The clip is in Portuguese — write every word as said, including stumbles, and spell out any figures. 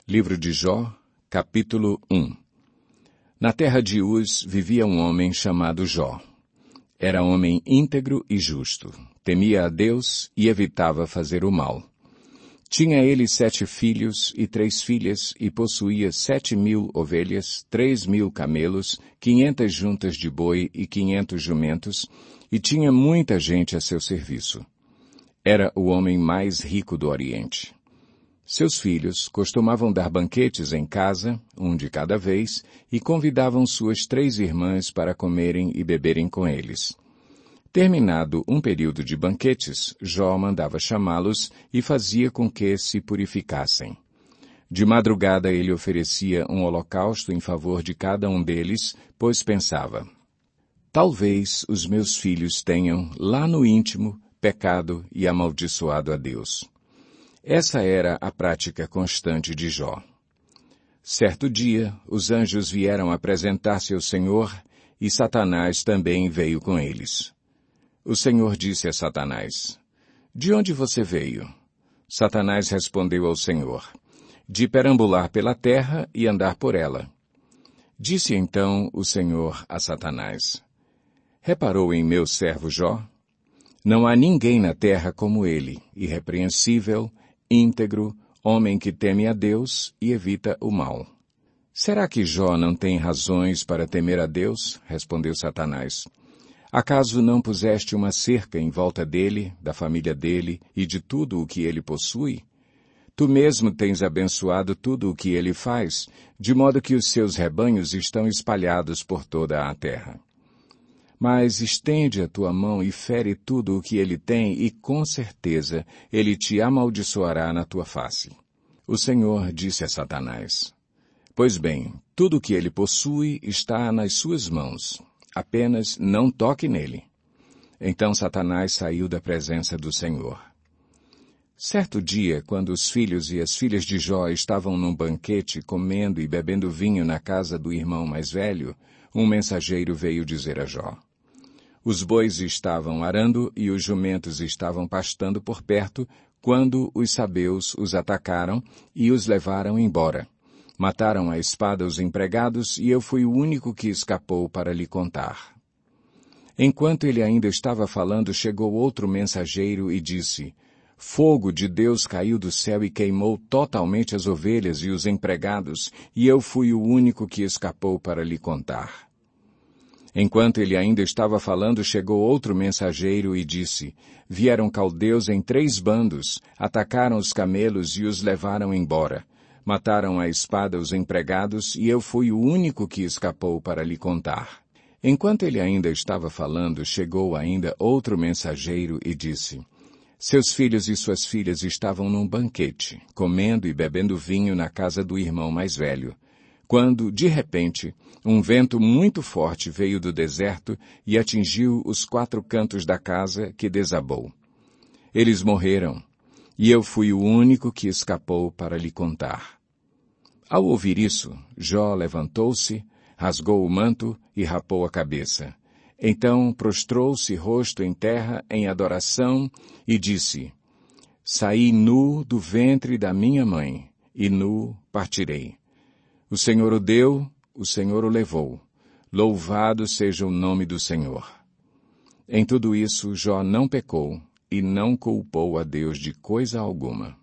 Livro de Jó, capítulo um. Na terra de Uz vivia um homem chamado Jó. Era homem íntegro e justo, temia a Deus e evitava fazer o mal. Tinha ele sete filhos e três filhas e possuía sete mil ovelhas, três mil camelos, quinhentas juntas de boi e quinhentos jumentos, e tinha muita gente a seu serviço. Era o homem mais rico do Oriente. Seus filhos costumavam dar banquetes em casa, um de cada vez, e convidavam suas três irmãs para comerem e beberem com eles. Terminado um período de banquetes, Jó mandava chamá-los e fazia com que se purificassem. De madrugada ele oferecia um holocausto em favor de cada um deles, pois pensava: talvez os meus filhos tenham, lá no íntimo, pecado e amaldiçoado a Deus. Essa era a prática constante de Jó. Certo dia, os anjos vieram apresentar-se ao Senhor e Satanás também veio com eles. O Senhor disse a Satanás: de onde você veio? Satanás respondeu ao Senhor: de perambular pela terra e andar por ela. Disse então o Senhor a Satanás: reparou em meu servo Jó? Não há ninguém na terra como ele, irrepreensível, íntegro, homem que teme a Deus e evita o mal. Será que Jó não tem razões para temer a Deus? Respondeu Satanás. Acaso não puseste uma cerca em volta dele, da família dele e de tudo o que ele possui? Tu mesmo tens abençoado tudo o que ele faz, de modo que os seus rebanhos estão espalhados por toda a terra. Mas estende a tua mão e fere tudo o que ele tem, e com certeza ele te amaldiçoará na tua face. O Senhor disse a Satanás: pois bem, tudo o que ele possui está nas suas mãos. Apenas não toque nele. Então Satanás saiu da presença do Senhor. Certo dia, quando os filhos e as filhas de Jó estavam num banquete, comendo e bebendo vinho na casa do irmão mais velho, um mensageiro veio dizer a Jó: os bois estavam arando e os jumentos estavam pastando por perto, quando os sabeus os atacaram e os levaram embora. Mataram à espada os empregados e eu fui o único que escapou para lhe contar. Enquanto ele ainda estava falando, chegou outro mensageiro e disse: fogo de Deus caiu do céu e queimou totalmente as ovelhas e os empregados, e eu fui o único que escapou para lhe contar. Enquanto ele ainda estava falando, chegou outro mensageiro e disse: vieram caldeus em três bandos, atacaram os camelos e os levaram embora. Mataram à espada os empregados, e eu fui o único que escapou para lhe contar. Enquanto ele ainda estava falando, chegou ainda outro mensageiro e disse: seus filhos e suas filhas estavam num banquete, comendo e bebendo vinho na casa do irmão mais velho, quando, de repente, um vento muito forte veio do deserto e atingiu os quatro cantos da casa, que desabou. Eles morreram, e eu fui o único que escapou para lhe contar. Ao ouvir isso, Jó levantou-se, rasgou o manto e rapou a cabeça. Então prostrou-se rosto em terra em adoração e disse: saí nu do ventre da minha mãe, e nu partirei. O Senhor o deu, o Senhor o levou. Louvado seja o nome do Senhor. Em tudo isso, Jó não pecou e não culpou a Deus de coisa alguma.